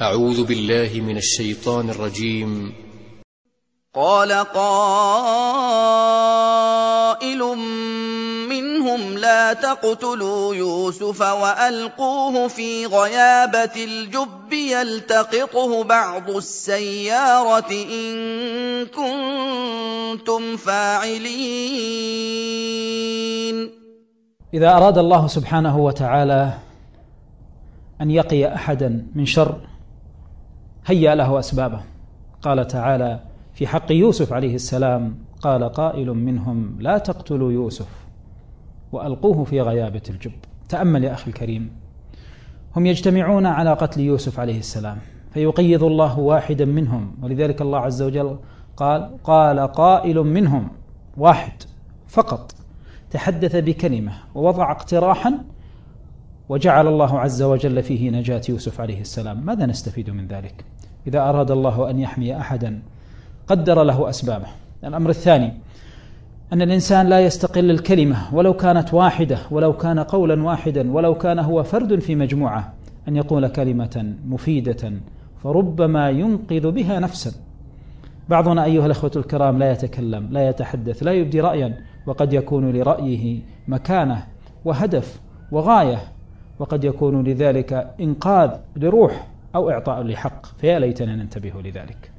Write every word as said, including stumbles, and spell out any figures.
أعوذ بالله من الشيطان الرجيم. قال قائل منهم لا تقتلوا يوسف وألقوه في غيابة الجب يلتقطه بعض السيارة إن كنتم فاعلين. إذا أراد الله سبحانه وتعالى أن يقي أحدا من شر هيأ له أسبابه. قال تعالى في حق يوسف عليه السلام: قال قائل منهم لا تقتلوا يوسف وألقوه في غيابة الجب. تأمل يا أخي الكريم، هم يجتمعون على قتل يوسف عليه السلام فيقيض الله واحدا منهم، ولذلك الله عز وجل قال قال قائل منهم، واحد فقط تحدث بكلمة ووضع اقتراحا وجعل الله عز وجل فيه نجاة يوسف عليه السلام. ماذا نستفيد من ذلك؟ إذا أراد الله أن يحمي أحدا قدر له أسبابه. الأمر الثاني أن الإنسان لا يستقل الكلمة ولو كانت واحدة، ولو كان قولا واحدا، ولو كان هو فرد في مجموعة، أن يقول كلمة مفيدة فربما ينقذ بها نفسا. بعضنا أيها الأخوة الكرام لا يتكلم، لا يتحدث، لا يبدي رأيا، وقد يكون لرأيه مكانة وهدف وغاية، وقد يكون لذلك إنقاذ لروح أو إعطاء لحق، فيا ليتنا ننتبه لذلك.